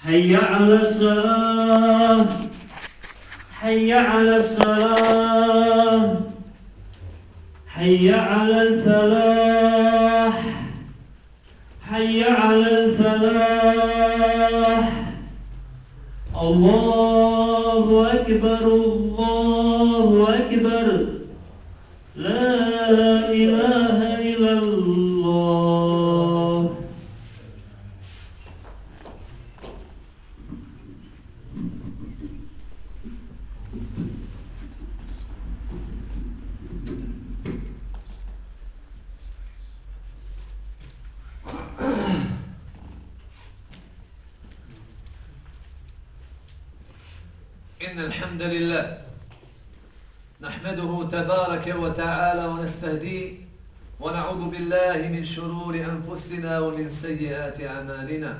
حي على الصلاة حي على الصلاة حي على الفلاح حي على الفلاح الله أكبر الله أكبر لا إله إلا الله. إن الحمد لله نحمده تبارك وتعالى ونستهديه ونعوذ بالله من شرور أنفسنا ومن سيئات أعمالنا.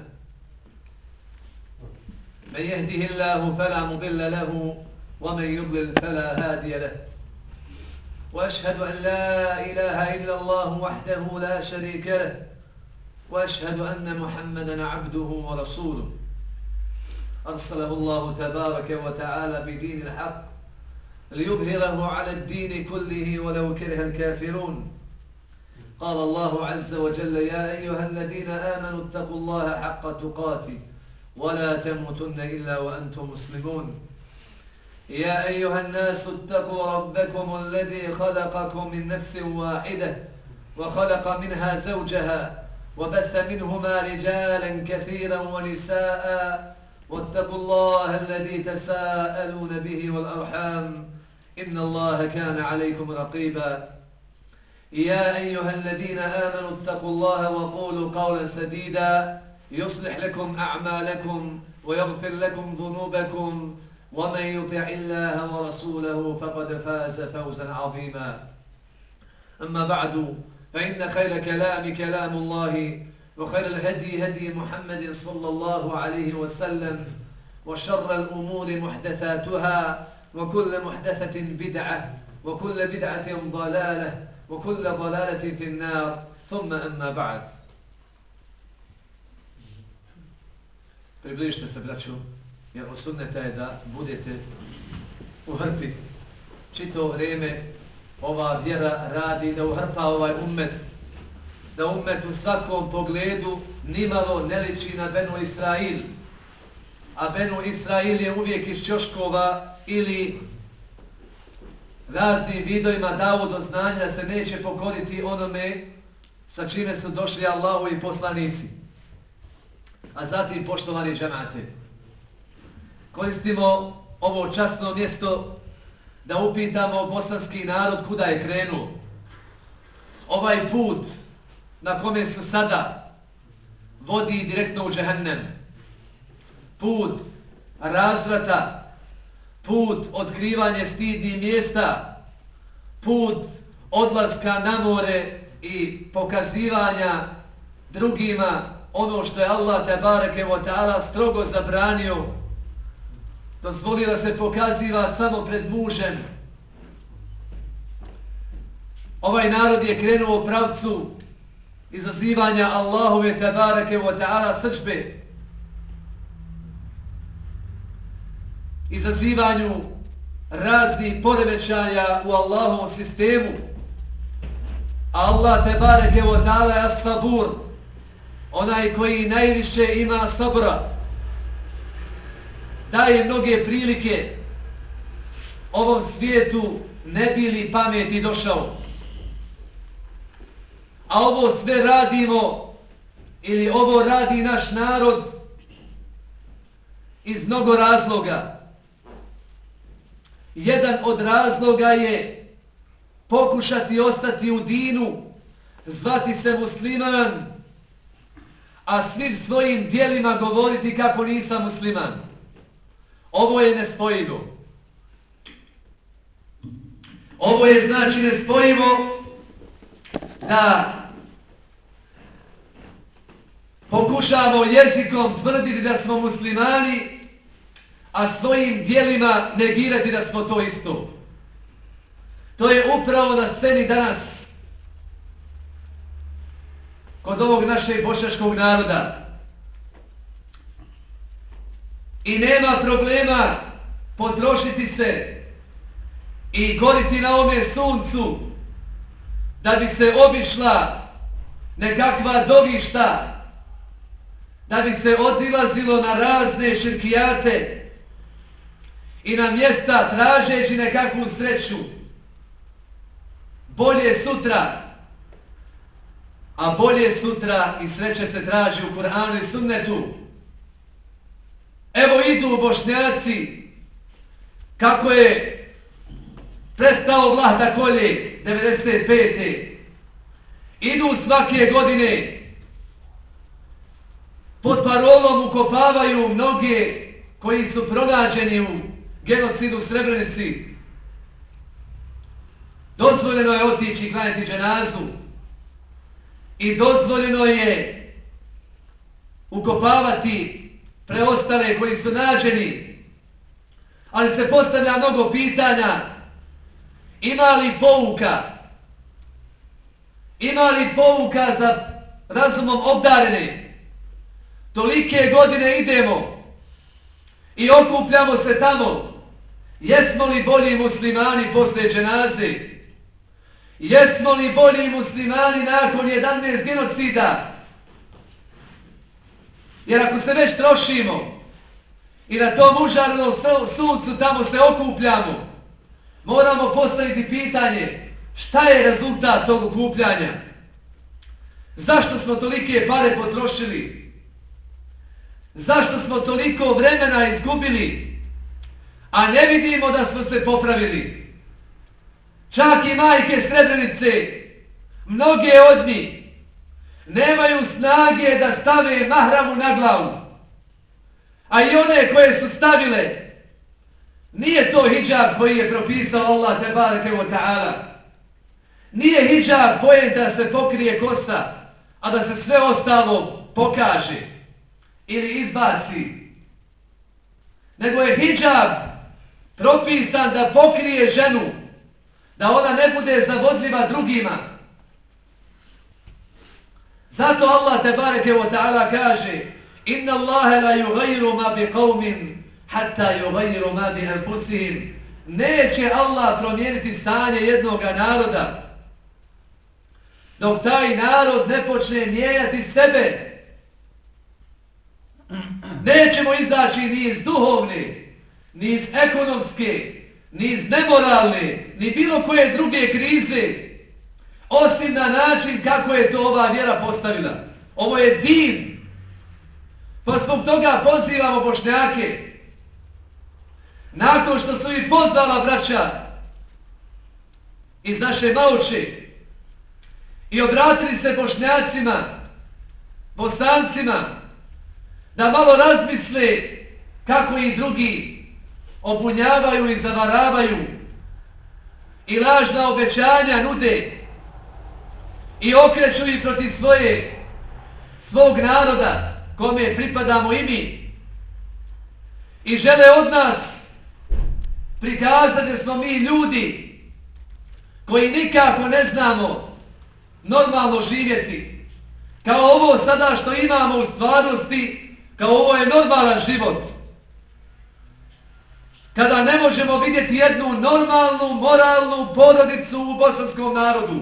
من يهده الله فلا مضل له ومن يضلل فلا هادي له. وأشهد أن لا إله إلا الله وحده لا شريك له، وأشهد أن محمدا عبده ورسوله أرسله الله تبارك وتعالى بدين الحق ليظهره على الدين كله ولو كره الكافرون. قال الله عز وجل: يا أيها الذين آمنوا اتقوا الله حق تقاته ولا تموتن إلا وأنتم مسلمون. يا أيها الناس اتقوا ربكم الذي خلقكم من نفس واحدة وخلق منها زوجها وبث منهما رجالا كثيرا ونساء واتقوا الله الذي تساءلون به والأرحام إن الله كان عليكم رقيبا. يا أيها الذين آمنوا اتقوا الله وقولوا قولا سديدا يصلح لكم أعمالكم ويغفر لكم ذنوبكم ومن يطع الله ورسوله فقد فاز فوزا عظيما. أما بعد، فإن خير كلام الله، وخير الهدي هدي محمد صلى الله عليه وسلم، وشر الأمور محدثاتها، وكل محدثة بدعة، وكل بدعة ضلالة، وكل ضلالة في النار. ثم أما بعد. Približite se, braćo, jer od sunneta je da budete u hrpi. Čito vrijeme ova vjera radi da uhrpa ovaj ummet, da ummet u svakom pogledu nimalo ne liči na Benu Israil. A Benu Israil je uvijek iz ćoškova ili raznim vidovima dao do znanja da se neće pokoriti onome sa čime su došli Allahovi poslanici. A zatim, poštovani džemate, koristimo ovo časno mjesto da upitamo bosanski narod kuda je krenuo. Ovaj put na kome se sada vodi direktno u džehennem. Put razvrata, put otkrivanja stidnih mjesta, put odlaska na more i pokazivanja drugima ono što je Allah tebareke ve taala strogo zabranio. Dozvolio da se pokaziva samo pred mužem. Ovaj narod je krenuo u pravcu izazivanja Allahove tebareke ve taala srdžbe, izazivanju raznih poremećaja u Allahovom sistemu. Allah tebareke ve taala je as-sabur, onaj koji najviše ima sabra, daje mnoge prilike ovom svijetu ne bi li pameti došao. A ovo sve radimo, ili ovo radi naš narod iz mnogo razloga. Jedan od razloga je pokušati ostati u dinu, zvati se musliman, a svim svojim djelima govoriti kako nisam musliman. Ovo je nespojivo. Ovo je znači nespojivo da pokušamo jezikom tvrditi da smo muslimani, a svojim djelima negirati da smo to isto. To je upravo na sceni danas kod ovog našeg bošnjačkog naroda. i nema problema potrošiti se i goriti na ovome suncu da bi se obišla nekakva dovišta, da bi se odilazilo na razne širkijate i na mjesta tražeći nekakvu sreću. Bolje sutra, a bolje sutra i sreće se traži u Kur'anu i sunnetu. Evo idu Bošnjaci, kako je prestao Vlah da kolje 95. Idu svake godine, pod parolom ukopavaju mnoge koji su pronađeni u genocidu u Srebrenici. Dozvoljeno je otići i klanjati dženazu i dozvoljeno je ukopavati preostale koji su nađeni, ali se postavlja mnogo pitanja. Ima li pouka za razumom obdarene? Tolike godine idemo i okupljamo se tamo. Jesmo li bolji muslimani poslije dženaze? Jesmo li bolji muslimani nakon 11 genocida? Jer ako se već trošimo i na tom užarnom suncu tamo se okupljamo, moramo postaviti pitanje šta je rezultat tog okupljanja? Zašto smo tolike pare potrošili? Zašto smo toliko vremena izgubili, a ne vidimo da smo se popravili? Čak i majke Srebrenice, mnoge od njih, nemaju snage da stave mahramu na glavu. A i one koje su stavile, nije to hidžab koji je propisao Allah tebareke ve ta'ala. Nije hidžab poenta da se pokrije kosa, a da se sve ostalo pokaže ili izbaci. Nego je hidžab propisan da pokrije ženu, da ona ne bude zavodljiva drugima. Zato Allah tebareke ve ta'ala kaže: Inna Allahe la yugayru ma bi qawmin hatta yugayru ma bi anfusihim. Neće Allah promijeniti stanje jednoga naroda dok taj narod ne počne mijenjati sebe. Nećemo izaći ni iz duhovne, ni iz ekonomske, ni iz nemoralne, ni bilo koje druge krize, osim na način kako je to ova vjera postavila. Ovo je din. Pa zbog toga pozivamo Bošnjake. Nakon što su ih pozvala braća iz naše Mauče i obratili se Bošnjacima, Bosancima, da malo razmisle kako ih drugi obunjavaju i zavaravaju i lažna obećanja nude i okreću ih protiv svog naroda kome pripadamo i mi, i žele od nas prikazati da smo mi ljudi koji nikako ne znamo normalno živjeti. Kao ovo sada što imamo u stvarnosti, kao ovo je normalan život. Kada ne možemo vidjeti jednu normalnu, moralnu porodicu u bosanskom narodu.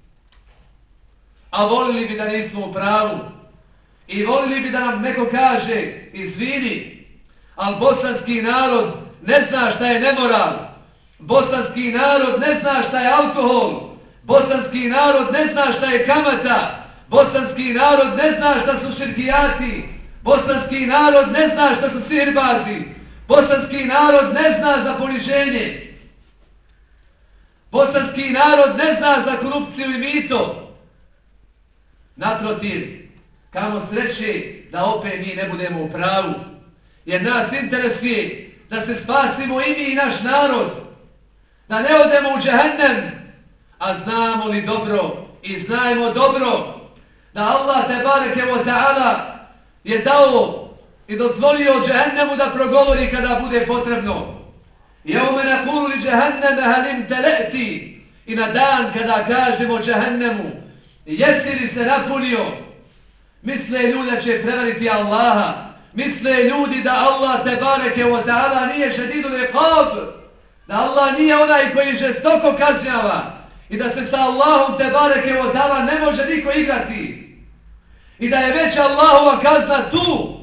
A volili bi da nismo u pravu. I volili bi da nam neko kaže: izvini, ali bosanski narod ne zna šta je nemoral. Bosanski narod ne zna šta je alkohol. Bosanski narod ne zna šta je kamata. Bosanski narod ne zna šta su širkijati. Bosanski narod ne zna šta su sihirbazi. Bosanski narod ne zna za poniženje. Bosanski narod ne zna za korupciju i mito. Naprotiv, kamo sreće da opet mi ne budemo u pravu. Jer nas interesuje da se spasimo i mi i naš narod. Da ne odemo u džehennem. A znamo li dobro i znajmo dobro da Allah tebareke ve ta'ala je dao i dozvolio džehennemu da progovori kada bude potrebno. Jeume nakulu li džehenneme halim teleti. I na dan kada kažemo džehennemu: jesi li se napunio? Misle ljudi će prevariti Allaha. misle ljudi da Allah tebareke ve ta'ala nije šedidul iqab, da Allah nije onaj koji žestoko kažnjava i da se sa Allahom tebareke ve ta'ala ne može niko igrati i da je već Allahova kazna tu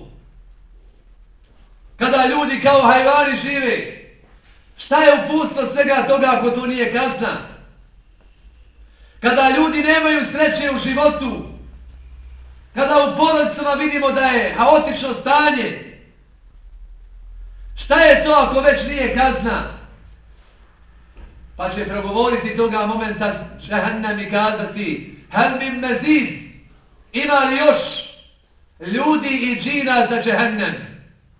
kada ljudi kao hajvani žive. Šta je uputstvo svega toga ako to nije kazna? Kada ljudi nemaju sreće u životu, kada u porodicama vidimo da je haotično stanje, šta je to ako već nije kazna? Pa će progovoriti toga momenta džehennam i kazati hel min mezid, ima li još ljudi i džina za džehennem?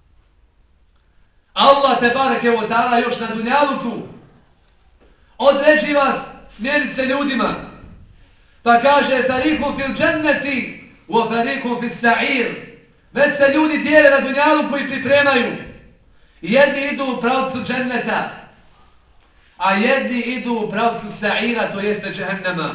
Allah tebareke ve ta'ala još na dunjaluku određiva smjernice ljudima, pa kaže fariqun fil dženneti wa fariqun fis sa'ir. Već se ljudi dijele na dunjaluku i pripremaju. Jedni idu u pravcu dženneta, a jedni idu u pravcu sa'ira, to jeste džehennema.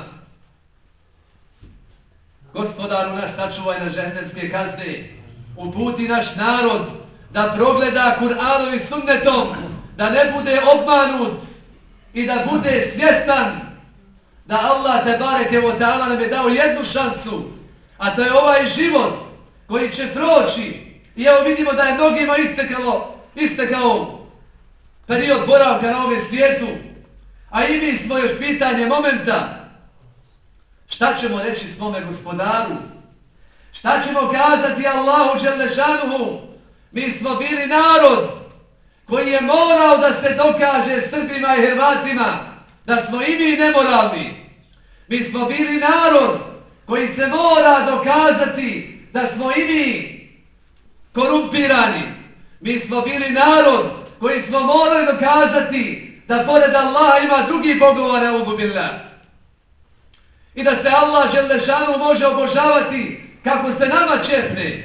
Gospodaru naš, sačuvaj na džehennemske kazne, uputi naš narod da progleda Kur'anom i sunnetom, da ne bude obmanut i da bude svjestan da Allah tebareke ve ta'ala nam je dao jednu šansu, a to je ovaj život koji će proći. I evo vidimo da je mnogima istekao period boravka na ovom svijetu, a i mi smo još pitanje momenta. Šta ćemo reći svome gospodaru? Šta ćemo kazati Allahu dželle šanuhu? Mi smo bili narod koji je morao da se dokaže Srbima i Hrvatima da smo i mi nemoralni. Mi smo bili narod koji se mora dokazati da smo i mi korumpirani. Mi smo bili narod koji smo morali dokazati da pored Allaha ima drugi bogova, ne'udhu billah. I da se Allah dželle šanuhu može obožavati kako se nama čepne.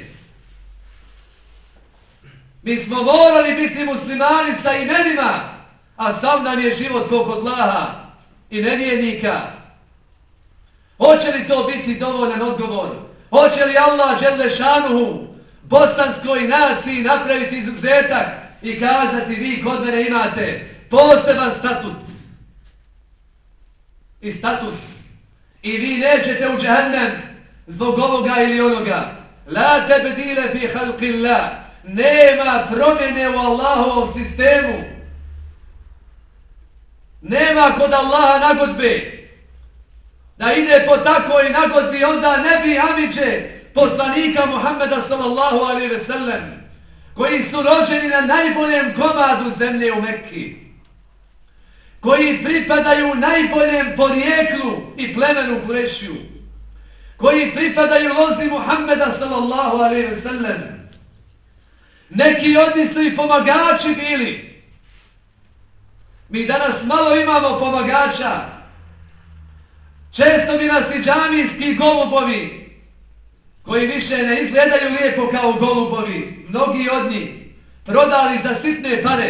Mi smo morali biti muslimani sa imenima, a sam nam je život ko kod Laha i nevjernika. Hoće li to biti dovoljan odgovor? Hoće li Allah dželle šanuhu bosanskoj naciji napraviti izuzetak i kazati vi kod mene imate poseban statut i status i vi nećete u džehennem zbog ovoga ili onoga? La tebdile fi halqillah. Nema promjene u Allahovom sistemu. Nema kod Allaha nagodbe. Da ide po takvoj nagodbi, onda ne bi Amidže poslanika Muhammeda sallallahu alejhi ve sellem, koji su rođeni na najboljem komadu zemlje u Mekki, koji pripadaju najboljem porijeklu i plemenu Kurešiju, koji pripadaju lozi Muhammeda sallallahu alejhi ve sellem. Neki od njih su i pomagači bili. Mi danas malo imamo pomagača. Često bi nas i džamijski golubovi, koji više ne izgledaju lijepo kao golubovi, mnogi od njih prodali za sitne pare.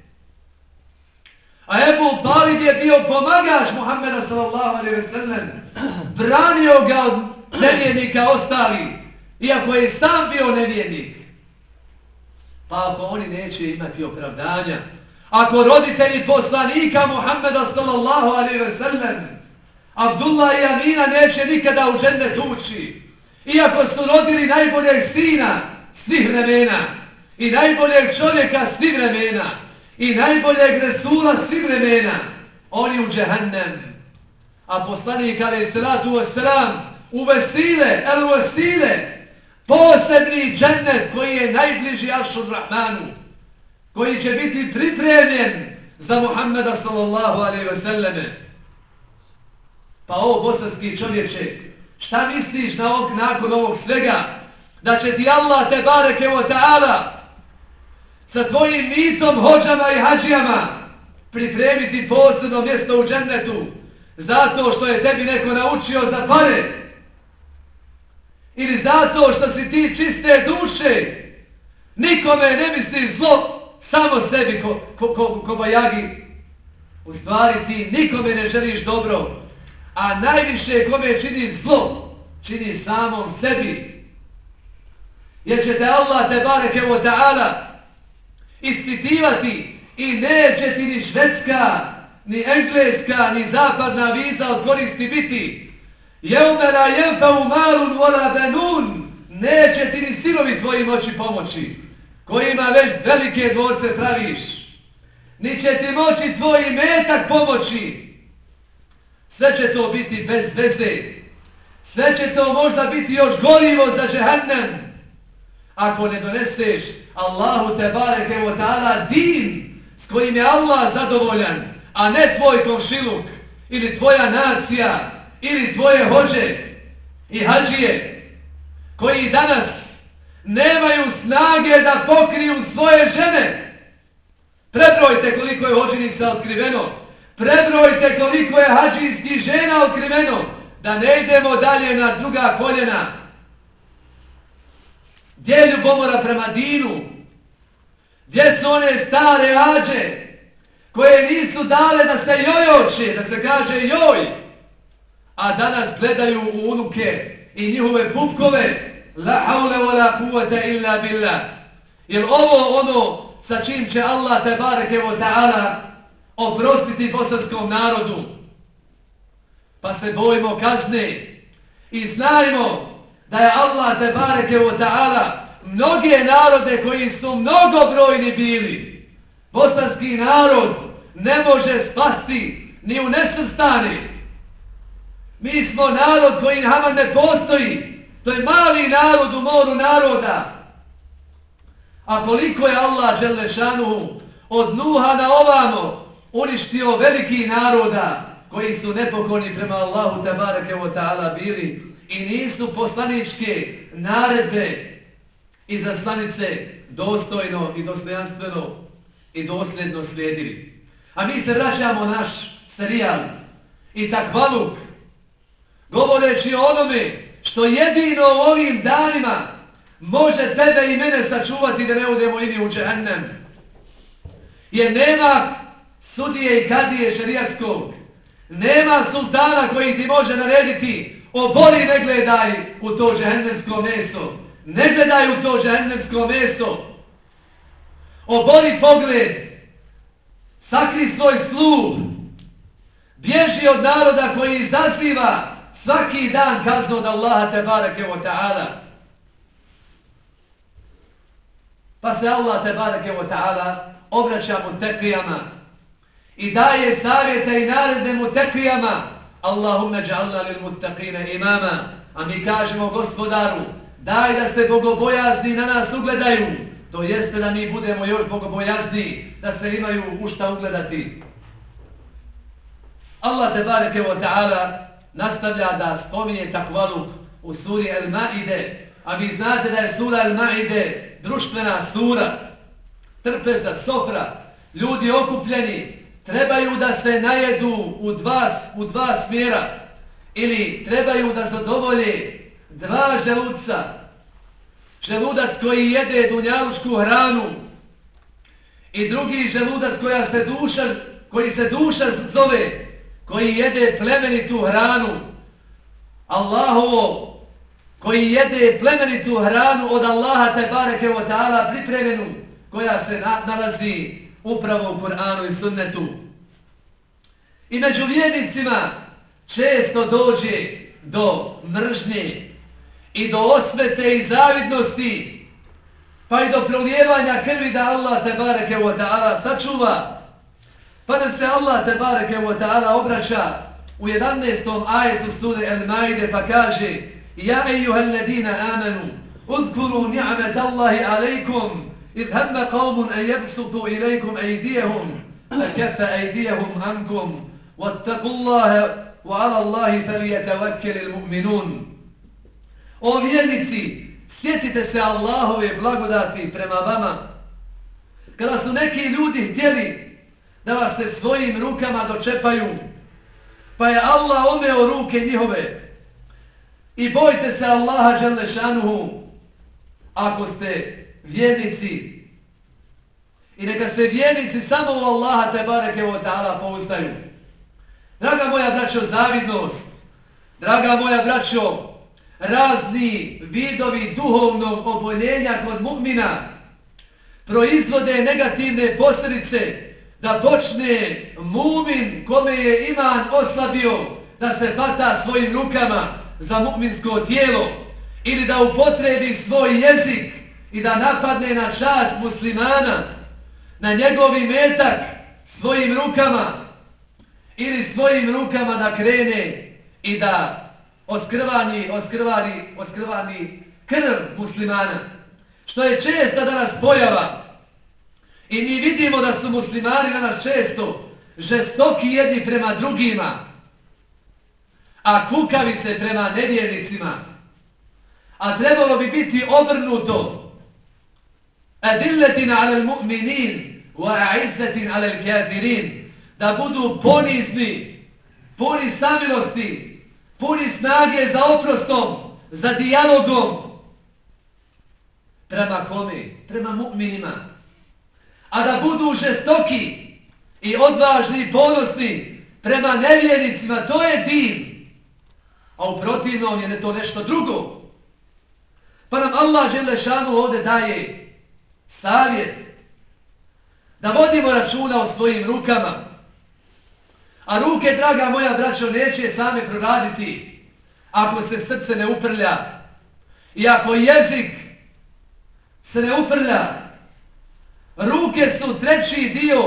A Ebu Talib je bio pomagač Muhammeda sallallahu alejhi ve sellem, branio ga od nevjernika ostali, iako je sam bio nevjernik. Pa ako oni neće imati opravdanja, ako roditelji poslanika Muhammeda sallallahu alejhi ve sellem, Abdullah i Amina neće nikada u džennet ući, iako su rodili najboljeg sina svih vremena i najboljeg čovjeka svih vremena i najboljeg Resula svih vremena, oni u džehennem. A poslanik alejhi salatu vesselam u vesile, el vesile, posebni džennet koji je najbliži Aršur Rahmanu, koji će biti pripremljen za Muhammeda sallallahu alejhi ve selleme. Pa ovo bosanski čovječe, šta misliš nakon ovog svega? Da će ti Allah tebareke ve ta'ala sa tvojim mitom, hođama i hađijama pripremiti posebno mjesto u džennetu zato što je tebi neko naučio za pare ili zato što si ti čiste duše, nikome ne misliš zlo, samo sebi ko bajagi. U stvari ti nikome ne želiš dobro, a najviše kome čini zlo, čini samom sebi. jer će te Allah te bareke wa ta'ala ispitivati i neće ti ni Švedska, ni Engleska, ni zapadna viza od koristi biti. Jeume la jenfeu malun wala benun, neće ti ni sinovi tvoji moći pomoći, kojima već velike dvorce praviš. Ni će ti moći tvoj imetak pomoći. Sve će to biti bez veze. Sve će to možda biti još gorivo za džehennem. Ako ne doneseš Allahu te bareke wa ta'ala din s kojim je Allah zadovoljan, a ne tvoj komšiluk ili tvoja nacija ili tvoje hođe i hađije koji danas nemaju snage da pokriju svoje žene. Prebrojte koliko je hođinica otkriveno. Prebrojte koliko je hađijskih žena otkriveno. Da ne idemo dalje na druga koljena. Gdje je ljubomora prema dinu? Gdje su one stare hađe koje nisu dale da se jojoče, da se kaže joj, a danas gledaju u unuke i njihove pupkove? La haule wa la kuvvete illa billah. Jer ovo ono sa čim će Allah te bareke wa ta'ala oprostiti bosanskom narodu? Pa se bojimo kazne i znajmo da je Allah te bareke wa ta'ala mnoge narode koji su mnogobrojni bili, bosanski narod ne može spasti ni u nesvrstani. Mi smo narod koji haman ne postoji. To je mali narod u moru naroda. A koliko je Allah dželle šanuhu od Nuha na ovamo uništio veliki naroda koji su nepokorni prema Allahu tebareke ve ta'ala bili i nisu poslaničke naredbe i zaslanice dostojno i dostojanstveno i dosljedno slijedili. A mi se vraćamo naš serijal i takvaluk, govoreći o onome što jedino u ovim danima može tebe i mene sačuvati da ne udemo i mi u džehennem. Jer nema sudije i kadije šerijatskog, nema sultana koji ti može narediti obori, ne gledaj u to džehennemsko meso, ne gledaj u to džehennemsko meso, obori pogled, sakri svoj sluh, bježi od naroda koji izaziva svaki dan kaznu od Allaha tebareke wa ta'ala. Pa se Allah tebareke wa ta'ala obraća mutekijama i daje savjete i naredbe mutekijama. Allahumma ja'alna lil muttaqina imama. A mi kažemo Gospodaru, daj da se bogobojazni na nas ugledaju. To jeste da mi budemo još bogobojazni, da se imaju u šta ugledati. Allah tebareke wa ta'ala nastavlja da spominje takvaluk u suri Al-Ma'ide, a vi znate da je sura Al-Ma'ide društvena sura, trpeza, sofra, ljudi okupljeni, trebaju da se najedu u dva smjera ili trebaju da zadovolje dva želuca. Želudac koji jede dunjalučku hranu i drugi želudac koji se duša zove, koji jede plemenitu hranu. Allahovo, koji jede plemenitu hranu od Allaha tebareke wa ta'ala pripremljenu, koja se nalazi upravo u Kur'anu i sunnetu. I među vjernicima često dođe do mržnje i do osvete i zavidnosti, pa i do prolijevanja krvi da Allah tebareke wa ta'ala sačuva. Pa nam se Allah tebareke wa ta'ala obraća u 11. ajetu sure Al-Maide pa kaže: Ja ejuhalladina amanu, uzkuru ni'mat Allahi alejkum, idh hamma qawmun an yabsutu ilajkum ejdijehum, fakaffa ejdijehum ankum, wattaku Allahe, wa ala Allahi falijatavakkeli mu'minun. O vjernici, sjetite se Allahove blagodati prema vama. Kada su neki ljudi htjeli da vas se svojim rukama dočepaju, pa je Allah omeo ruke njihove. I bojte se Allaha dželle šanuhu ako ste vjernici. I neka se vjernici samo u Allaha tebareke wa ta'ala pouzdaju. Draga moja braćo, zavidnost, draga moja braćo, razni vidovi duhovnog oboljenja kod mu'mina proizvode negativne posljedice, da počne mu'min kome je iman oslabio da se hvata svojim rukama za mu'minsko tijelo ili da upotrebi svoj jezik i da napadne na čast muslimana, na njegov imetak svojim rukama ili svojim rukama da krene i da oskrvani krv muslimana. Što je česta danas pojava. I mi vidimo da su muslimani danas često žestoki jedni prema drugima, a kukavice prema nevjernicima. A trebalo bi biti obrnuto. Adillatin ala al-mu'minin wa a'izzatin ala al-kafirin. Da budu ponizni, puni samilosti, puni snage za oprostom, za dijalogom. Prema kome? Prema mu'minima. A da budu žestoki i odvažni i ponosni prema nevjernicima, to je din. A u protivnom je to nešto drugo. Pa nam Allah dželešanu ovdje daje savjet da vodimo računa o svojim rukama. A ruke, draga moja braćo, neće same proraditi ako se srce ne uprlja i ako jezik se ne uprlja. Ruke su treći dio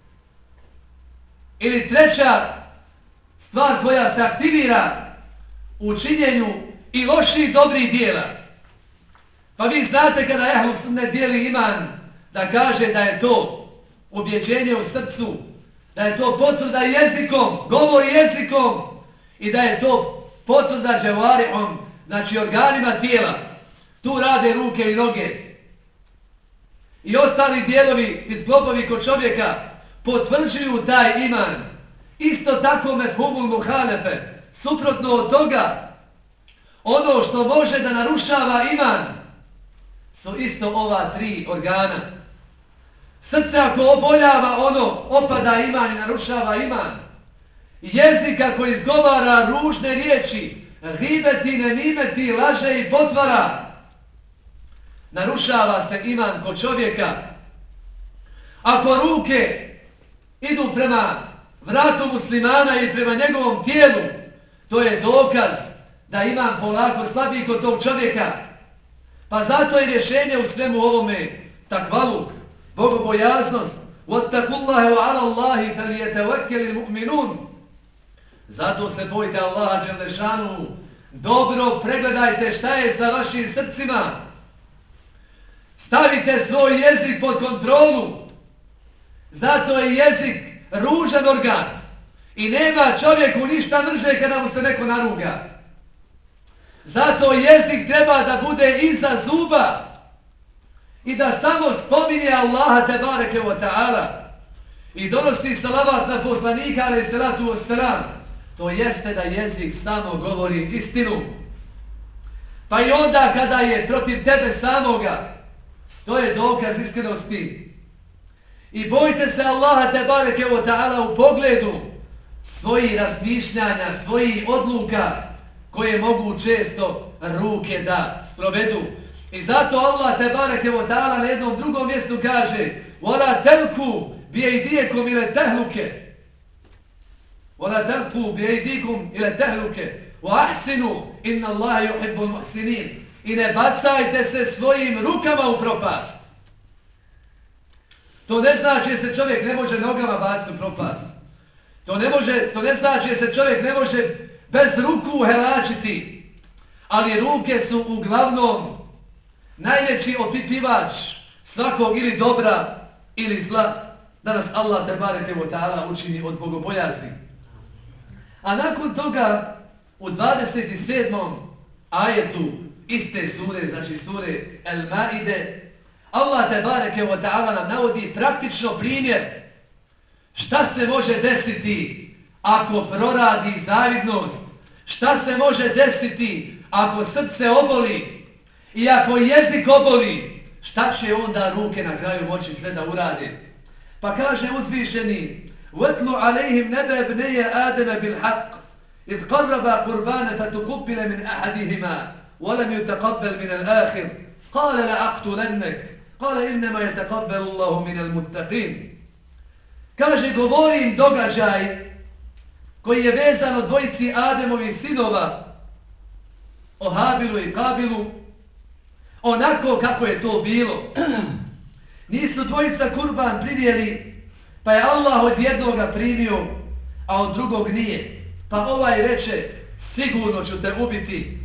ili treća stvar koja se aktivira u činjenju i loših dobrih dijela. Pa vi znate kada Ehlu Sunnet dijeli iman, da kaže da je to ubjeđenje u srcu, da je to potvrda jezikom, govori jezikom i da je to potvrda dževarihom, znači organima tijela. Tu rade ruke i noge. I ostali dijelovi i zglobovi kod čovjeka potvrđuju taj iman. Isto tako mefhumul muhalefe, suprotno od toga, ono što može da narušava iman su isto ova tri organa. Srce ako oboljava, ono opada iman i narušava iman. Jezik ako izgovara ružne riječi, gibeti, nemimeti, laže i potvara, narušava se iman kod čovjeka. Ako ruke idu prema vratu muslimana i prema njegovom tijelu, to je dokaz da iman polako slabi kod tog čovjeka. Pa zato je rješenje u svemu ovome takvaluk, bogobojaznost. وَاتَّقُوا اللَّهَ وَعَلَى اللَّهِ فَلْيَتَوَكَّلِ الْمُؤْمِنُونَ. Zato se bojte Allaha dželešanu, dobro pregledajte šta je sa vašim srcima. Stavite svoj jezik pod kontrolu. Zato je jezik ružan organ. I nema čovjeku ništa mrže kada mu se neko naruga. Zato jezik treba da bude iza zuba i da samo spominje Allaha tebareke ve ta'ala i donosi salavat na poslanika alejhi salatu vesselam. To jeste da jezik samo govori istinu. Pa i onda kada je protiv tebe samoga, to je dokaz iskrenosti. I bojte se Allaha tebareke ve ta'ala u pogledu svojih razmišljanja, svojih odluka koje mogu često ruke da sprovedu. I zato Allah tebareke ve ta'ala na jednom drugom mjestu kaže: "Wala talku bi aydikum ila tahluke." Wala talku bi aydikum ila tahluke wa ahsinu inna Allaha yuhibbul muhsinin. I ne bacajte se svojim rukama u propast. To ne znači da se čovjek ne može nogama baciti u propast. To ne znači da se čovjek ne može bez ruku helačiti. Ali ruke su uglavnom najveći opipivač svakog ili dobra ili zla. Da nas Allah tebareke ve ta'ala učini od bogobojazni. A nakon toga u 27. ajetu iste sure, znači sure El-Maide, Allah tebareke ve ta'ala nam navodi praktično primjer šta se može desiti ako proradi zavidnost, šta se može desiti ako srce oboli i ako jezik oboli, šta će onda ruke na kraju moći sve da urade. Pa kaže uzvišeni: "Vatlu alejhim nebe bneje Ademe bil haq." إذ قربا قربانا فتقبل من أحدهما ولم يتقبل من الآخر قال لأقتلنك قال إنما يتقبل الله من المتقين. Kaže, govorim događaj koji je vezan o dvojici Ademovih sinova, o Habilu i Kabilu, onako kako je to bilo. Nisu dvojica kurban prinijeli, pa je Allah od jednoga primio, a od drugog nije. Pa ovaj reče, sigurno ću te ubiti.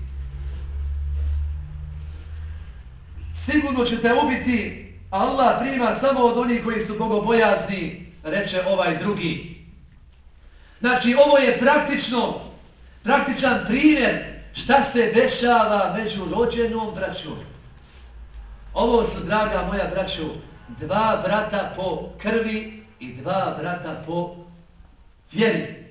Sigurno ću te ubiti, a Allah prima samo od onih koji su bogobojazni, reče ovaj drugi. Znači, ovo je praktičan primjer šta se dešava među rođenom braćom. Ovo su, draga moja braćo, dva brata po krvi i dva brata po vjeri.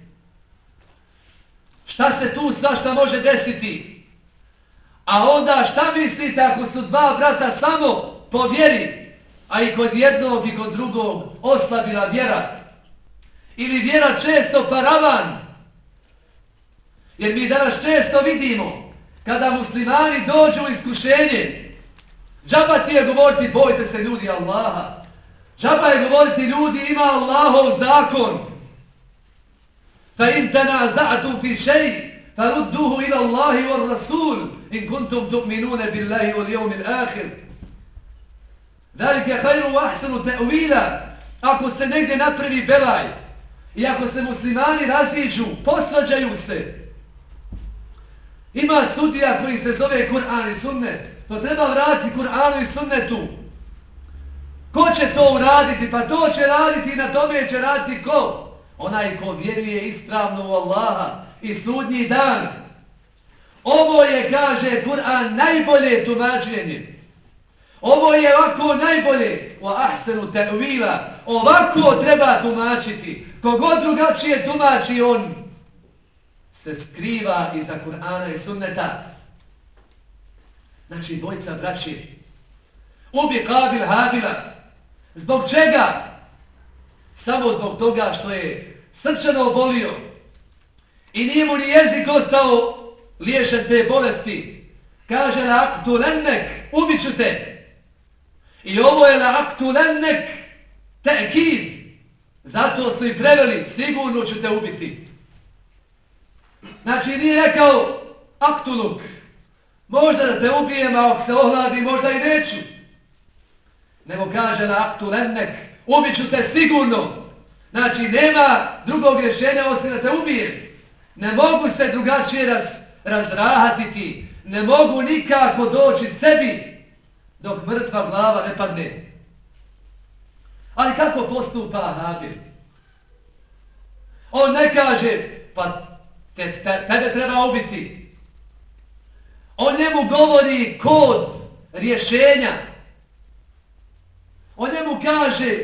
Šta se tu svašta može desiti? A onda šta mislite ako su dva brata samo po vjeri, a i kod jednog i kod drugog oslabila vjera? Ili vjera često paravan? Jer mi danas često vidimo, kada muslimani dođu u iskušenje, džaba ti je govoriti bojte se ljudi Allaha. Džaba je govoriti ljudi ima Allahov zakon. Fa in tanaza'tum fi shay farudduhu ila Allahi war Rasul in kuntum tu'minuna billahi wal yawmil akhir. Zalika khayru wa ahsanu ta'wila. Ako se negdje napravi belaj i ako se muslimani raziđu, posvađaju se, ima sudija koji se zove Kur'an i sunnet. To treba vratiti Kur'anu i sunnetu. Ko će to uraditi? Pa to će raditi i na tome će raditi ko? Onaj ko vjeruje ispravno u Allaha i sudnji dan. Ovo je, kaže Kur'an, najbolje tumačenje. Ovo je ovako najbolje. Wa ahsanu ta'wila. Ovako treba tumačiti. Kogod drugačije tumači, on se skriva iza Kur'ana i sunneta. Znači, dvojica braći. Ubi Kabil Habila. Zbog čega? Samo zbog toga što je srčano obolio. I nije mu ni jezik ostao liješen te bolesti. Kaže la'aqtulennek, ubit ću te. I ovo je la'aqtulennek ta'kid. Zato su i preveli, sigurno ću te ubiti. Znači, nije rekao aktuluk. Možda da te ubijem, a ako se ohladi, možda i neću. Nego kaže la'aqtulennek, ubit ću te sigurno. Znači, nema drugog rješenja osim da te ubijem. Ne mogu se drugačije razrahatiti. Ne mogu nikako doći sebi dok mrtva glava ne padne. Ali kako postupa Habil? On ne kaže, pa tebe treba ubiti. On njemu govori kod rješenja. On njemu kaže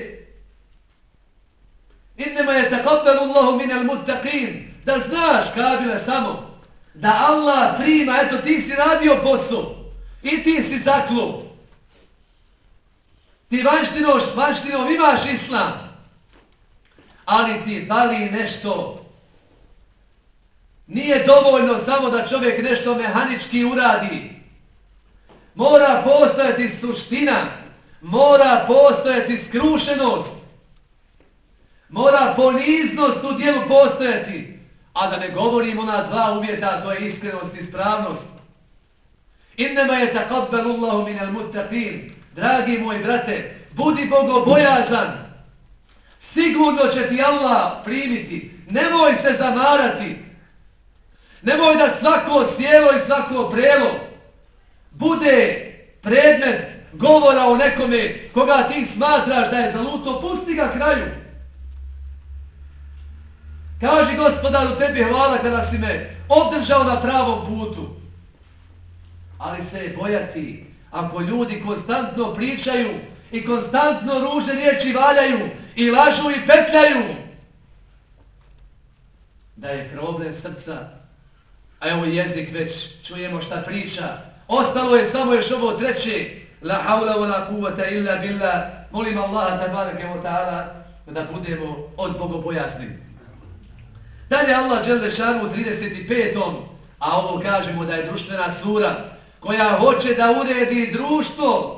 innema yataqabbalu Allahu minal muttaqin. Da znaš, Kabile, samo da Allah prima, eto ti si radio posao i ti si zaklo. Ti vanštinom imaš islam, ali ti fali nešto. Nije dovoljno samo da čovjek nešto mehanički uradi. Mora postojati suština, mora postojati skrušenost, mora poniznost u dijelu postojati. A da ne govorim ona dva uvjeta, to je iskrenost i ispravnost. Innema yataqabbalu Allahu minal muttaqin. Dragi moji brate, budi bogobojazan. Sigurno će ti Allah primiti. Nemoj se zamarati. Nemoj da svako sjelo i svako brelo bude predmet govora o nekome koga ti smatraš da je zaluto. Pusti ga kraju. Kaži Gospodaru, tebi hvala kada si me obdržao na pravom putu. Ali se je bojati ako ljudi konstantno pričaju i konstantno ružne riječi valjaju i lažu i petljaju, da je problem srca. A evo jezik već čujemo šta priča. Ostalo je samo još ovo treće. La haula wa la kuvata illa billah. Molim Allaha tabaraka wa ta'ala da budemo od bogobojazni. Dalje Allah Đelešanu u 35. A ovo kažemo da je društvena sura koja hoće da uredi društvo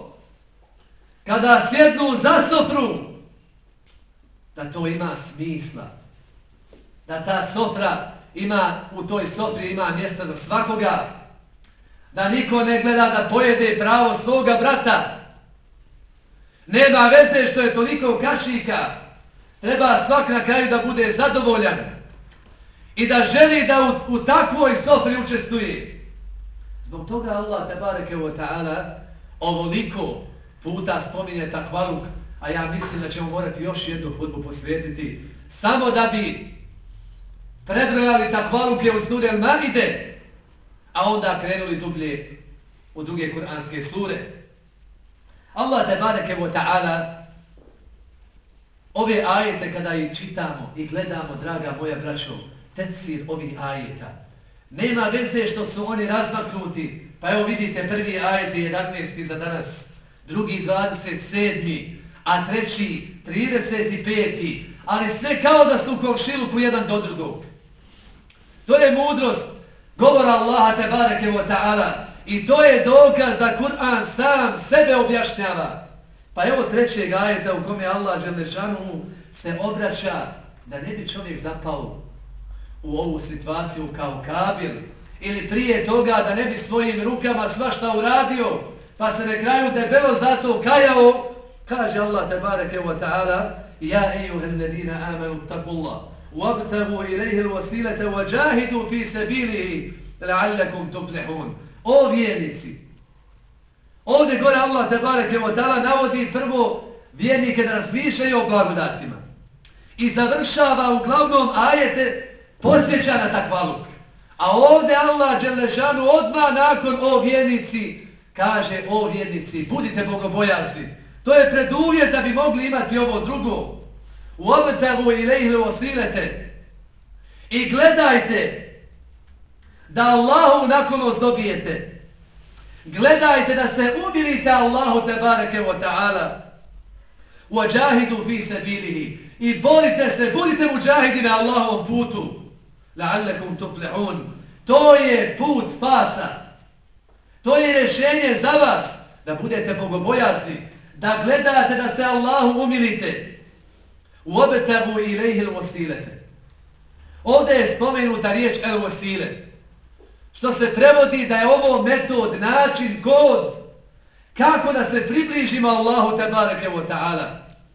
kada sjednu za sofru, da to ima smisla. Da ta sofra ima, u toj sofri ima mjesta za svakoga. Da niko ne gleda da pojede pravo svoga brata. Nema veze što je toliko kašika. Treba svak na kraju da bude zadovoljan. I da želi da u takvoj sofri učestvuje. Zbog toga Allah tebareke ve ta'ala ovoliko puta spominje takvaluk, a ja mislim da ćemo morati još jednu hudbu posvetiti samo da bi prebrojali takvaluke u suri Al-Maide, a onda krenuli dublje u druge kuranske sure. Allah tebareke ve ta'ala ove ajete kada ih čitamo i gledamo, draga moja braćo, tefsir ovih ajeta, nema veze što su oni razmaknuti. Pa evo vidite prvi ajet je 11. za danas, drugi 27. a treći 35. Ali sve kao da su u komšiluku jedan do drugog. To je mudrost govora Allaha tebareke ve ta'ala i to je dokaz za Kur'an sam sebe objašnjava. Pa evo trećeg ajeta u kome Allah Đelešanu se obraća da ne bi čovjek zapao u ovu situaciju kao Kabil ili prije toga da ne bi svojim rukama svašta uradio pa se na kraju debelo zato kajao. Kaže Allah tebareke ve ta'ala: Ja ejuhellezina amanu taqullah wabtagu ilayhi alwasilata wajahidu fi sabilihi la'allakum tuflihun. O vjernici, ovdje gore Allah tebareke ve ta'ala navodi prvo vjernike da razmišljaju o blagodatima i završava uglavnom ajete podsjeća na takvaluk. A ovdje Allah Đelešanu odmah nakon o vjernici kaže: o vjernici, budite bogobojazni. To je preduvjet da bi mogli imati ovo drugo. وَابْتَغُوا إِلَيْهِ الْوَسِيلَةَ. I gledajte da Allahu naklonost dobijete. Gledajte da se umilite Allahu tebareke ve ta'ala. وَجَاهِدُوا فِي سَبِيلِهِ. I borite se, budite muđahidi na Allahovom putu. لَعَلَّكُمْ تُفْلِحُونَ. To je put spasa. To je rješenje za vas. Da budete bogobojazni. Da gledate da se Allahu umilite. وَابْتَغُوا إِلَيْهِ الْوَسِيلَةَ. Ovdje je spomenuta riječ el-wasile, što se prevodi da je ovo metod, način, kod kako da se približimo Allahu tebareke ve ta'ala.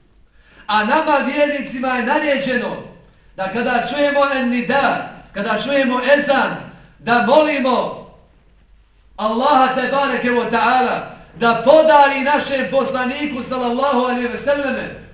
A nama vjernicima je naređeno da kada čujemo en-nida, kada čujemo ezan, da molimo Allaha tebareke ve ta'ala da podari našem poslaniku sallallahu alejhi ve selleme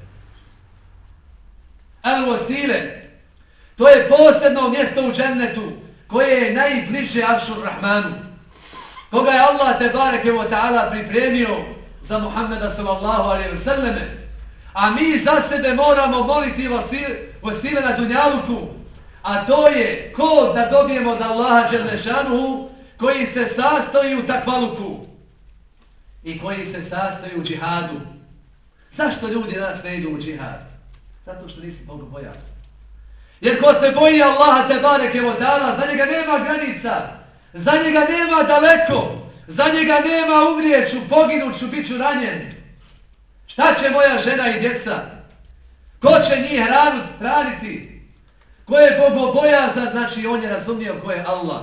el-wasile. To je posebno mjesto u džennetu koje je najbliže Aršur Rahmanu. Koga je Allah tebareke ve ta'ala pripremio za Muhammeda sallallahu alejhi ve selleme. A mi za sebe moramo moliti vasile na dunjaluku. A to je kod da dobijemo od Allaha Đelešanuhu koji se sastoji u takvaluku i koji se sastoji u džihadu. Zašto ljudi danas ne idu u džihad? Zato što nisi bogobojazan. Jer ko se boji Allaha tebareke ve ta'ala, za njega nema granica, za njega nema daleko, za njega nema umrijeću, poginuću, bit ću ranjen. Šta će moja žena i djeca? Ko će njih hraniti? Ko je bogobojazan, znači on je razumio ko je Allah.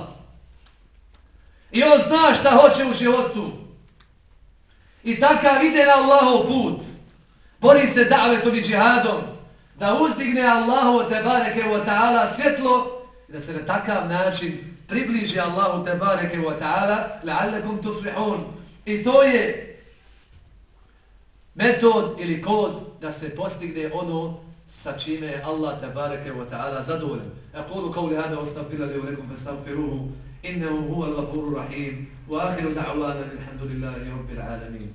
I on zna šta hoće u životu. I takav ide na Allahov put. Bori se davetom i džihadom. Da uzdigne Allahu tebareke ve ta'ala svjetlo i da se na takav način približi Allahu tebareke ve ta'ala la'allakum tuflihun. I to je metod ili kod da se postigne ono sa čime je Allah tebareke ve ta'ala zadovoljan. Aqulu qawli hada wa astaghfirullahi wa lakum fastaghfiruhu innahu huwal ghafurur rahim wa akhiru da'wana alhamdulillahi rabbil alamin.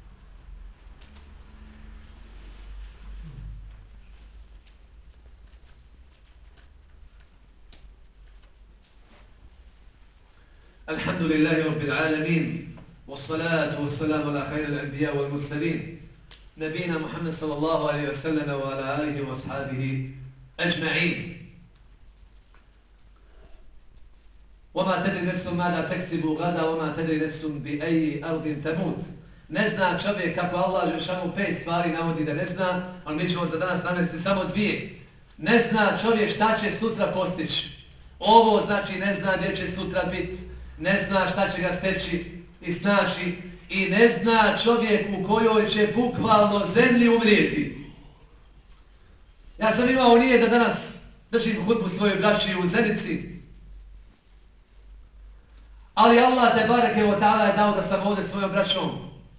الحمد لله رب العالمين والصلاة والسلام على خير الأنبياء والمرسلين نبينا محمد صلى الله عليه وسلم وعلى آله وأصحابه أجمعين. وَمَا تَدْرِ نَفْسٌ مَاذَا تَكْسِبُ غَدًا وَمَا تَدْرِ نَفْسٌ بِأَيِّ أَرْضٍ تَمُوتُ. Ne zna čovjek kako Allah Žešanu 5 stvari navodi da ne zna, ali mi ćemo za danas navesti samo 2. Ne zna čovjek šta će sutra postići. Ovo znači ne zna gdje će sutra biti, ne zna šta će ga steći i snaći i ne zna čovjek u kojoj će bukvalno zemlji umrijeti. Ja sam imao nije da danas držim hudbu svojoj braći u Zenici, ali Allah te bareke ve ta'ala je dao da sam ovdje svojom braćom.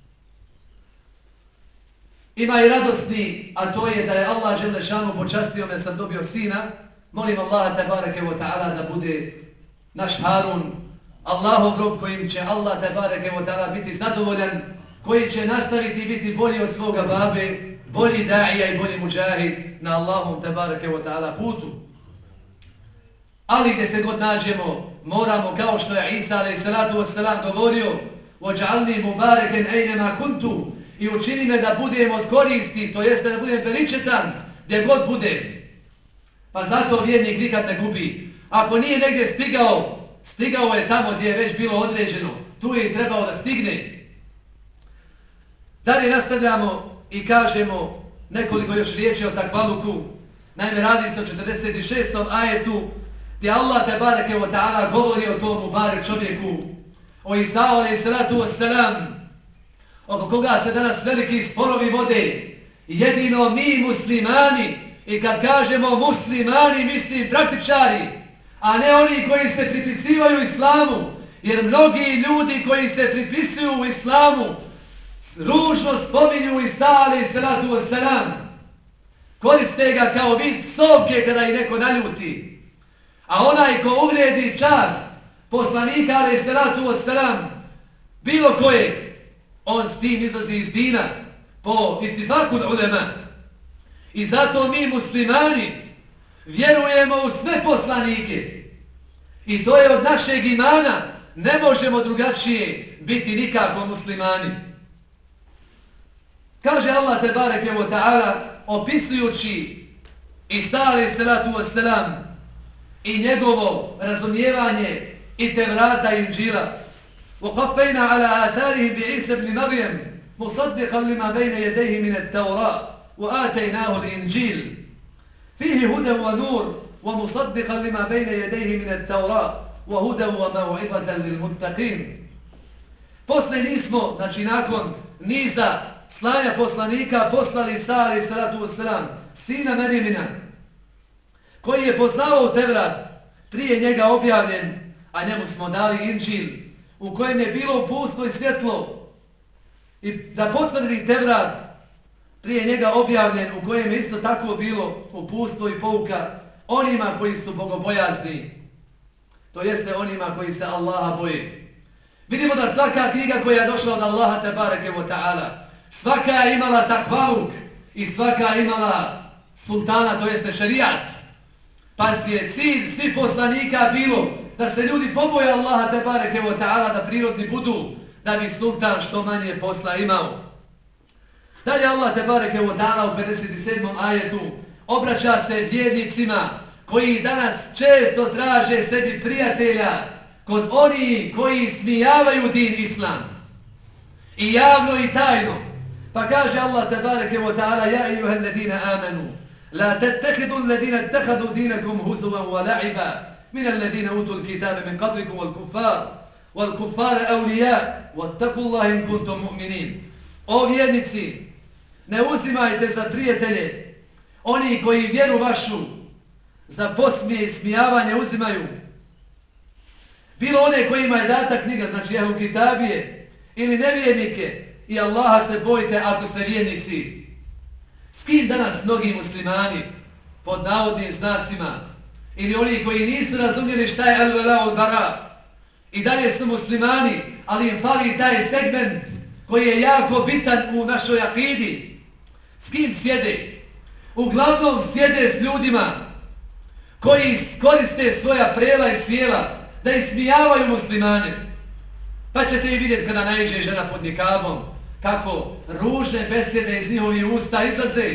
Ima i radosni, a to je da je Allah Želešanu počastio me, sam dobio sina. Molim Allah te bareke ve ta'ala da bude naš Harun, Allahov rob kojim će Allah te bareke ve ta'ala biti zadovoljan, koji će nastaviti biti bolji od svoga babe, bolji da'ija i bolji muđahid na Allahom te bareke ve ta'ala putu. Ali gdje se god nađemo, moramo, kao što je Isa a.s. govorio, وَجْعَلْنِي مُبَارَكًا أَيْنَمَا كُنْتُ, i učini me da budem od koristi, to jeste da budem beričetan gdje god budem. Pa zato vjernik nikad ne gubi. Ako nije negdje stigao je tamo gdje je već bilo određeno. Tu je i trebao da stigne. Dalje nastavljamo i kažemo nekoliko još riječi o takvaluku. Naime, radi se o 46. ajetu gdje Allah te bareke ve ta'ala govori o tom mubarek čovjeku, o Isau a.s. oko koga se danas veliki sporovi vode. Jedino mi muslimani, i kad kažemo muslimani mislim praktičari, a ne oni koji se pripisivaju islamu, jer mnogi ljudi koji se pripisuju u islamu ružno spominju Isa a.s. koriste ga kao vid psovke kada ih neko naljuti. A onaj ko uvrijedi čast poslanika a.s. bilo kojeg, on s tim izlazi iz dina po itifaku ulema. I zato mi muslimani vjerujemo u sve poslanike. I to je od našeg imana. Ne možemo drugačije biti nikako muslimani. Kaže Allah te bareke ve ta'ala opisujući Isa a.s. i njegovo razumijevanje i Tevrata i Inđila. وَقَفَّيْنَا عَلَى آثَارِهِ بِعِيسَى بْنِ مَرْيَمَ مُصَدِّقًا لِمَا بَيْنَ يَدَيْهِ مِنَ التَّوْرَاةِ وَآتَيْنَاهُ الْإِنْجِيلَ فِيهِ هُدًى وَنُورٌ وَمُصَدِّقًا لِمَا بَيْنَ يَدَيْهِ مِنَ التَّوْرَاةِ وَهُدًى وَمَوْعِظَةً لِلْمُتَّقِينَ. Posle nismo, znači nakon niza slanja poslanika, poslali Isa a.s. sina Merjemina, koji je poznavao Tevrat, prije njega objavljen, a njemu smo dali Inđil, u kojem je bilo uputstvo i svjetlo, i da potvrdi Tevrat, prije njega objavljen, u kojem je isto tako bilo uputstvo i pouka onima koji su bogobojazni, to jeste onima koji se Allaha boje. Vidimo da svaka knjiga koja je došla od Allaha te bareke ve ta'ala, svaka je imala takvaluk i svaka je imala sultana, to jeste šerijat. Pa je cilj svih poslanika bilo da se ljudi poboje Allaha te bareke ve ta'ala, da prirodni budu, da bi sultan što manje posla imao. Dalje Allah te bareke ve ta'ala u 57. ajetu obraća se vjernicima koji danas često traže sebi prijatelja kod onih koji smijavaju din islam. I javno i tajno. Pa kaže Allah te bareke ve ta'ala: Ja ejuhel ladina amanu, la tettehidu alladina ettehadu dinakum huzuvan wa la'iba min alladina utul kitabe min qablikum wal kuffar awliya wattaqullaha in kuntum mu'minin. O vjernici, ne uzimajte za prijatelje oni koji vjeru vašu za posmije i smijavanje uzimaju. Bilo one kojima je data knjiga, znači Ehlu Kitabije, ili nevjernike, i Allaha se bojite ako ste vjernici. S kim danas mnogi muslimani, pod navodnim znacima, ili oni koji nisu razumjeli šta je al-vela al-bara, i dalje su muslimani, ali im fali taj segment koji je jako bitan u našoj akidi. S kim sjede? Uglavnom sjede s ljudima koji koriste svoja prela i svijela da ismijavaju muslimane. Pa ćete i vidjeti kada naiđe žena pod nikabom, kako ružne besjede iz njihovih usta izlaze.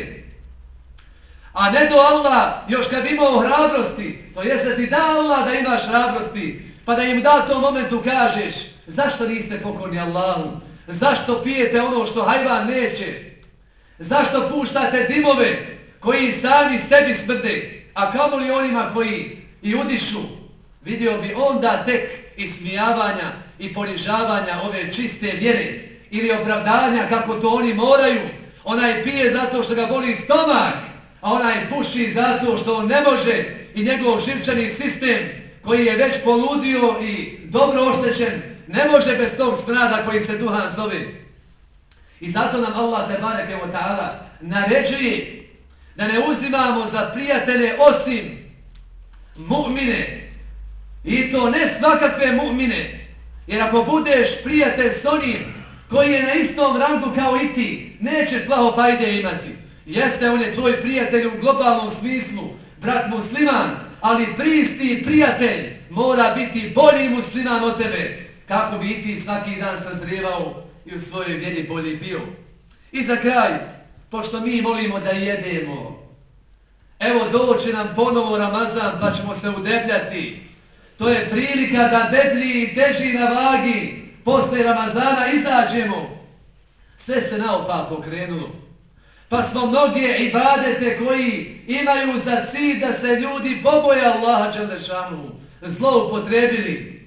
A ne do Allah, još kad bi imao hrabrosti, to jest da ti da Allah da imaš hrabrosti, Pa da im da tom momentu kažeš zašto niste pokorni Allahu, zašto pijete ono što hajvan neće, zašto puštate dimove koji sami sebi smrde, a kamoli onima koji i udišu, vidio bi onda tek ismijavanja i ponižavanja ove čiste vjere ili opravdanja kako to oni moraju. Onaj pije zato što ga boli stomak, a onaj puši zato što on ne može i njegov živčani sistem koji je već poludio i dobro oštećen ne može bez tog smrada koji se duhan zove. I zato nam Allah tebareke ve ta'ala naređuje da ne uzimamo za prijatelje osim mu'mine. I to ne svakakve mu'mine. Jer ako budeš prijatelj s onim koji je na istom rangu kao i ti, nećeš plaho fajde imati. Jeste, on je tvoj prijatelj u globalnom smislu, brat musliman, ali pristi prijatelj mora biti bolji musliman od tebe, kako bi i ti svaki dan sazrijevao i u svojoj vjeri bolji bio. I za kraj, pošto mi volimo da jedemo, evo doće nam ponovo Ramazan pa ćemo se udebljati. To je prilika da deblji i teži na vagi posle Ramazana izađemo. Sve se naopako krenulo. Pa smo mnoge ibadete koji imaju za cilj da se ljudi poboje Allaha dželešanu zloupotrebili.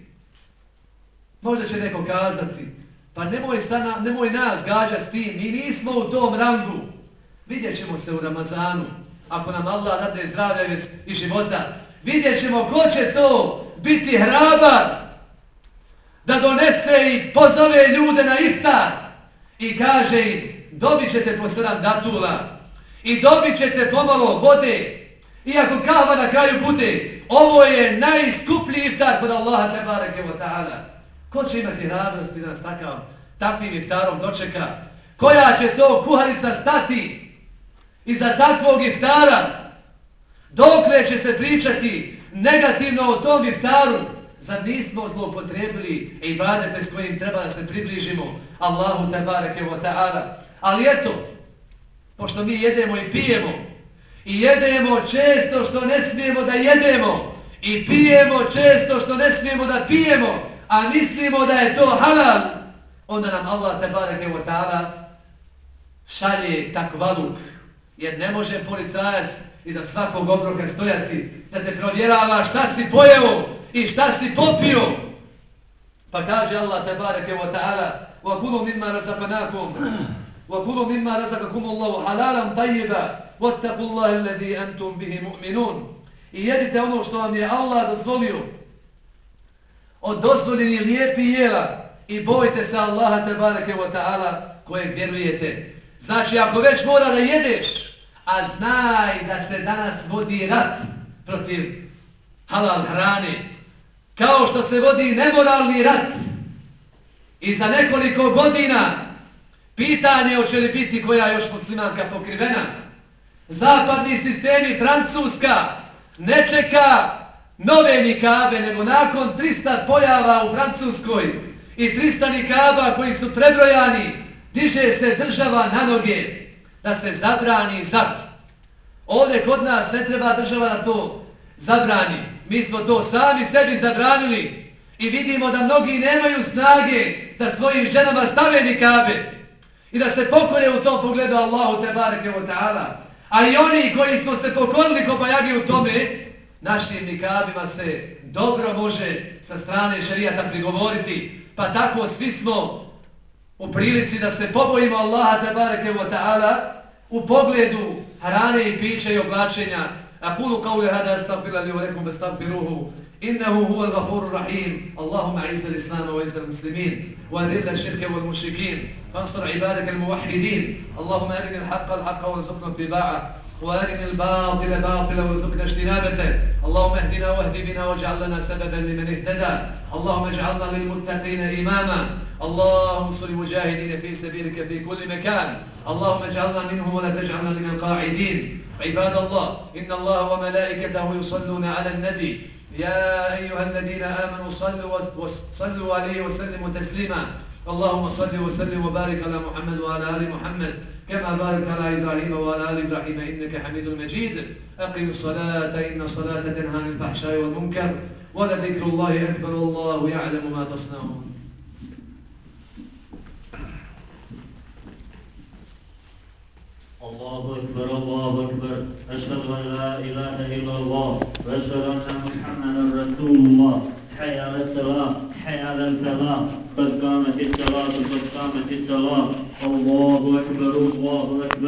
Možda će neko kazati, pa nemoj nas gađati s tim, mi nismo u tom rangu. Vidjet ćemo se u Ramazanu, ako nam Allah dadne zdravlja i života. Vidjet ćemo ko će to biti hrabar da donese i pozove ljude na iftar i kaže im dobit ćete po 7 datula i dobit ćete pomalo vode. Iako kahva na kraju bude, ovo je najskuplji iftar kod Allaha tebareke ve ta'ala. Ko će imati hrabrosti da nas takvim iftarom dočeka? Koja će to kuharica stati iza takvog iftara? Dokle će se pričati negativno o tom iftaru? Zar nismo zloupotrebili ibadete s kojim treba da se približimo Allahu tebareke ve ta'ala? Ali eto, pošto mi jedemo i pijemo, i jedemo često što ne smijemo da jedemo, i pijemo često što ne smijemo da pijemo, a mislimo da je to halal, onda nam Allah tebareke ve ta'ala šalje takvaluk. Jer ne može policajac iza svakog obroka stojati da te provjerava šta si pojeo i šta si popio. Pa kaže Allah tebareke ve ta'ala وَكُلُوا مِمَّا رَزَقْنَاكُمْ وَكُلُوا مِمَّا رَزَقَكُمُ اللَّهُ حَلَالًا طَيِّبًا وَاتَّقُوا اللَّهَ الَّذِي أَنْتُمْ بِهِ مُؤْمِنُونَ. I jedite ono što vam je Allah dozvolio od dozvoljenih lijepih jela i bojte se Allaha tebareke ve ta'ala kojeg vjerujete. Znači ako već mora da jedeš, a znaj da se danas vodi rat protiv halal hrane, kao što se vodi nemoralni rat. I za nekoliko godina pitanje hoće li biti koja još muslimanka pokrivena. Zapadni sistemi, Francuska, ne čeka nove nikabe, nego nakon 300 pojava u Francuskoj i 300 nikaba koji su prebrojani, diže se država na noge da se zabrani zar. Ovdje kod nas ne treba država da to zabrani. Mi smo to sami sebi zabranili i vidimo da mnogi nemaju snage da svojim ženama stave nikabe i da se pokore u tom pogledu Allahu tebareke ve ta'ala. A i oni koji smo se pokorili ko bajagi u tome, našim nikabima se dobro može sa strane šerijata prigovoriti. Pa tako svi smo u prilici da se pobojimo Allaha tebareke ve ta'ala u pogledu hrane i pića i oblačenja. Aqulu qawli hada astaghfirullaha li wa lakum fastaghfiruhu innahu huwal ghafurur rahim. Allahumma a'izz al-islam wa a'izz al-muslimin wa adhill ash-shirka wal mushrikin wansur 'ibadaka al-muwahhidin. Allahumma arina al-haqqa al-haqqa warzuqna ittiba'ah وارنا الباطل باطلا وارزقنا اجتنابه. اللهم اهدنا واهد بنا واجعل لنا سببا لمن اهتدى. اللهم اجعلنا للمتقين اماما. اللهم انصر المجاهدين في سبيلك في كل مكان. اللهم اجعلنا منهم ولا تجعلنا من القاعدين. عباد الله ان الله وملائكته يصلون على النبي يا ايها الذين امنوا صلوا عليه وسلموا تسليما. اللهم صل وسلم وبارك على محمد وعلى ال محمد كما بارك على إبراهيم وعلى آل إبراهيم إنك حميد مجيد. أقم الصلاة إن الصلاة تنهى عن الفحشاء والمنكر ولذكر الله أكبر والله يعلم ما تصنعون. الله أكبر الله أكبر أشهد أن لا إله إلا الله وأشهد أن محمدا رسول الله. حي على الصلاة حي على الفلاح قد قامت الصلاة قد قامت الصلاة. الله أكبر الله أكبر.